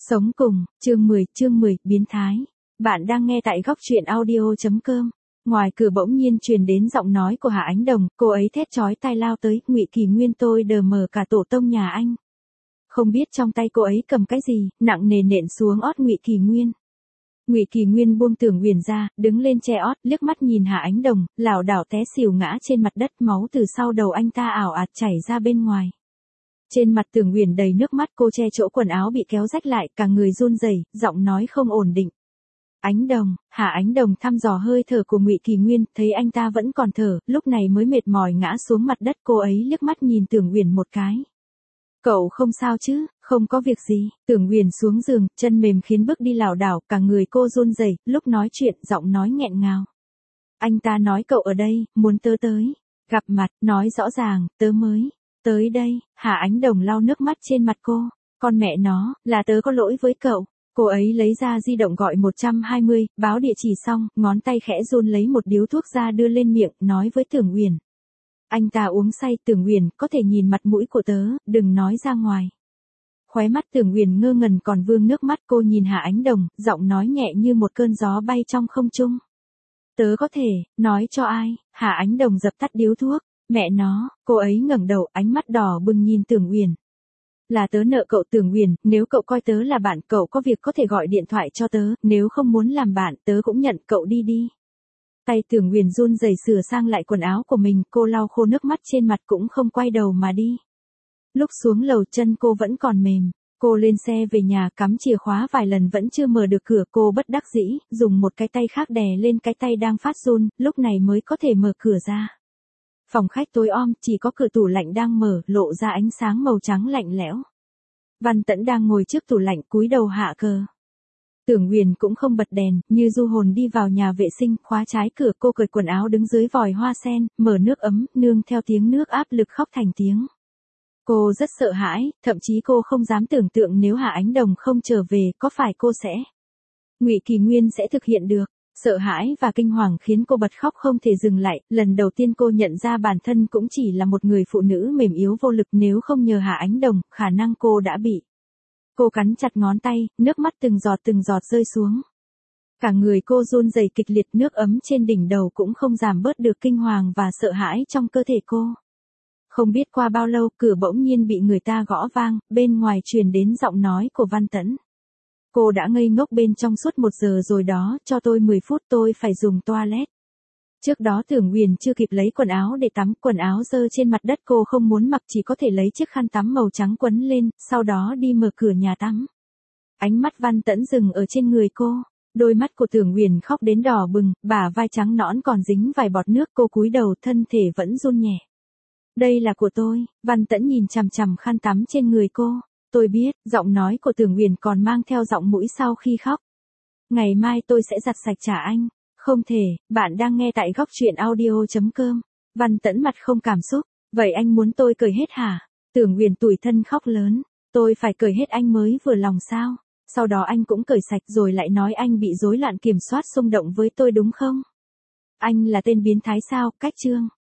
Sống cùng, chương 10, biến thái. Bạn đang nghe tại góc truyện audio.com. Ngoài cửa bỗng nhiên truyền đến giọng nói của Hạ Ánh Đồng, cô ấy thét chói tai lao tới, Ngụy Kỳ Nguyên tôi đờ mờ cả tổ tông nhà anh. Không biết trong tay cô ấy cầm cái gì, nặng nề nện xuống ót Ngụy Kỳ Nguyên. Ngụy Kỳ Nguyên buông Tưởng Uyển ra, đứng lên che ót, liếc mắt nhìn Hạ Ánh Đồng, lảo đảo té xỉu ngã trên mặt đất, máu từ sau đầu anh ta ảo ạt chảy ra bên ngoài. Trên mặt Tưởng Uyển đầy nước mắt, cô che chỗ quần áo bị kéo rách lại, cả người run rẩy, giọng nói không ổn định. Ánh Đồng, Hạ Ánh Đồng thăm dò hơi thở của Ngụy Kỳ Nguyên, thấy anh ta vẫn còn thở, lúc này mới mệt mỏi ngã xuống mặt đất, cô ấy liếc mắt nhìn Tưởng Uyển một cái. Cậu không sao chứ, không có việc gì. Tưởng Uyển xuống giường, chân mềm khiến bước đi lảo đảo, cả người cô run rẩy, lúc nói chuyện giọng nói nghẹn ngào. Anh ta nói cậu ở đây, muốn tớ tới. Gặp mặt, nói rõ ràng, tớ mới tới đây. Hạ Ánh Đồng lau nước mắt trên mặt cô. Con mẹ nó, là tớ có lỗi với cậu. Cô ấy lấy ra di động gọi 120, báo địa chỉ xong, ngón tay khẽ run lấy một điếu thuốc ra đưa lên miệng, nói với Tưởng Uyển. Anh ta uống say, Tưởng Uyển, có thể nhìn mặt mũi của tớ, đừng nói ra ngoài. Khóe mắt Tưởng Uyển ngơ ngẩn còn vương nước mắt, cô nhìn Hạ Ánh Đồng, giọng nói nhẹ như một cơn gió bay trong không trung. Tớ có thể, nói cho ai? Hạ Ánh Đồng dập tắt điếu thuốc. Mẹ nó, cô ấy ngẩng đầu, ánh mắt đỏ bừng nhìn Tưởng Uyển. Là tớ nợ cậu Tưởng Uyển, nếu cậu coi tớ là bạn, cậu có việc có thể gọi điện thoại cho tớ, nếu không muốn làm bạn, tớ cũng nhận, cậu đi đi. Tay Tưởng Uyển run rẩy sửa sang lại quần áo của mình, cô lau khô nước mắt trên mặt cũng không quay đầu mà đi. Lúc xuống lầu chân cô vẫn còn mềm, cô lên xe về nhà cắm chìa khóa vài lần vẫn chưa mở được cửa, cô bất đắc dĩ, dùng một cái tay khác đè lên cái tay đang phát run, lúc này mới có thể mở cửa ra. Phòng khách tối om, chỉ có cửa tủ lạnh đang mở, lộ ra ánh sáng màu trắng lạnh lẽo. Văn Tẫn đang ngồi trước tủ lạnh cúi đầu hạ cờ. Tưởng Uyển cũng không bật đèn, như du hồn đi vào nhà vệ sinh, khóa trái cửa, cô cởi quần áo đứng dưới vòi hoa sen, mở nước ấm, nương theo tiếng nước áp lực khóc thành tiếng. Cô rất sợ hãi, thậm chí cô không dám tưởng tượng nếu Hạ Ánh Đồng không trở về, có phải cô sẽ Ngụy Kỳ Nguyên sẽ thực hiện được. Sợ hãi và kinh hoàng khiến cô bật khóc không thể dừng lại, lần đầu tiên cô nhận ra bản thân cũng chỉ là một người phụ nữ mềm yếu vô lực, nếu không nhờ Hạ Ánh Đồng, khả năng cô đã bị. Cô cắn chặt ngón tay, nước mắt từng giọt rơi xuống. Cả người cô run rẩy kịch liệt, nước ấm trên đỉnh đầu cũng không giảm bớt được kinh hoàng và sợ hãi trong cơ thể cô. Không biết qua bao lâu, cửa bỗng nhiên bị người ta gõ vang, bên ngoài truyền đến giọng nói của Văn Tẫn. Cô đã ngây ngốc bên trong suốt 1 giờ rồi đó, cho tôi 10 phút tôi phải dùng toilet. Trước đó Tưởng Uyển chưa kịp lấy quần áo để tắm, quần áo rơi trên mặt đất cô không muốn mặc, chỉ có thể lấy chiếc khăn tắm màu trắng quấn lên, sau đó đi mở cửa nhà tắm. Ánh mắt Văn Tẫn dừng ở trên người cô, đôi mắt của Tưởng Uyển khóc đến đỏ bừng, bả vai trắng nõn còn dính vài bọt nước, cô cúi đầu thân thể vẫn run nhẹ. Đây là của tôi. Văn Tẫn nhìn chằm chằm khăn tắm trên người cô. Tôi biết, giọng nói của Tưởng Uyển còn mang theo giọng mũi sau khi khóc. Ngày mai tôi sẽ giặt sạch trả anh. Không thể, bạn đang nghe tại góc truyện audio.com. Văn Tẫn mặt không cảm xúc. Vậy anh muốn tôi cởi hết hả? Tưởng Uyển tủi thân khóc lớn. Tôi phải cởi hết anh mới vừa lòng sao? Sau đó anh cũng cởi sạch rồi lại nói anh bị rối loạn kiểm soát xung động với tôi đúng không? Anh là tên biến thái sao? Cách chương.